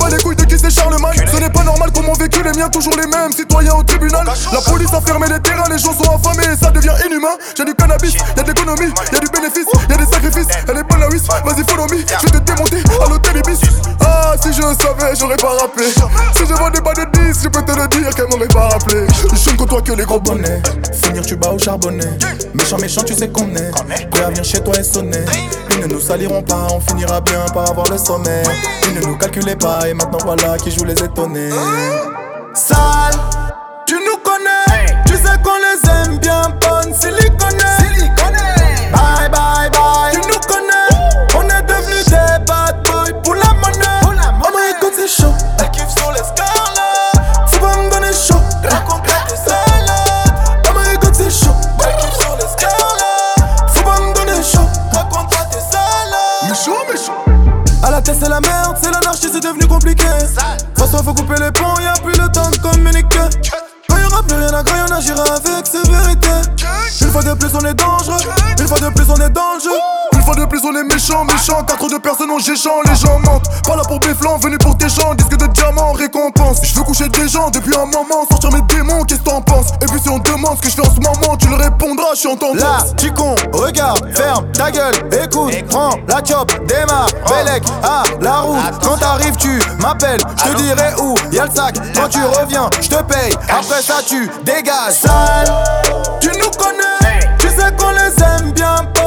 bats les couilles de qui c'est Charlemagne. Ce n'est pas normal qu'on m'en vécu les miens, toujours les mêmes citoyens au tribunal. La police a fermé les terrains, les gens sont affamés et ça devient inhumain. J'ai du cannabis, y'a de l'économie, y'a du bénéfice, y'a des sacrifices. Elle est bonne la whiz, vas-y follow me. Je vais te démonter à l'hôtel Ibis. Ah, si je savais, j'aurais pas rappelé. Si je vendais pas de 10, je peux te le dire qu'elle m'aurait pas rappelé. Je ne côtoie que les gros bonnets. Finir tu bats au charbonnet. Méchant, méchant, tu sais qu'on est prêt à venir chez toi et sonner. Ils ne nous saliront pas, on finira bien par avoir le sommet. Ils ne nous calculaient pas et maintenant voilà qui joue les étonnés. Sale, tu nous connais. Tu sais qu'on les aime bien, bonne siliconée. Bye bye bye, tu nous connais. On est devenus des bad boys pour la monnaie. Oh my god c'est chaud, elle kiffe sur l'escarlate. Faut pas me donner chaud, raconte-moi tes salades. Oh my god c'est chaud, elle kiffe sur l'escarlate. Faut pas me donner chaud, raconte-moi tes salades. Méchant, méchant. À la tête c'est la merde, c'est l'anarchie, c'est devenu compliqué. François faut couper les ponts, y'a plus le temps de communiquer. Quand y'aura plus rien à gagner, on agira avec sévérité. Une fois de plus on est dangereux, une fois de plus on est dans le jeu. Une fois de plus on est méchant, méchant. 4 personnes on géchant, les gens mentent. Pas là pour Béflan, venu pour tes gens. Disque de diamant, récompense. Je veux coucher des gens depuis un moment, sortir mes démons, qu'est-ce que t'en penses? Et puis si on demande ce que je fais en ce moment, tu le répondras, je suis en tendance. Là, tu con, regarde, ferme ta gueule, écoute, prends la chop, démarre, Bélec, à la route. Quand t'arrives tu m'appelles, je te dirai où y'a le sac. Quand tu reviens, je te paye, après ça tu dégages. Sale, tu nous connais, tu sais qu'on les aime bien.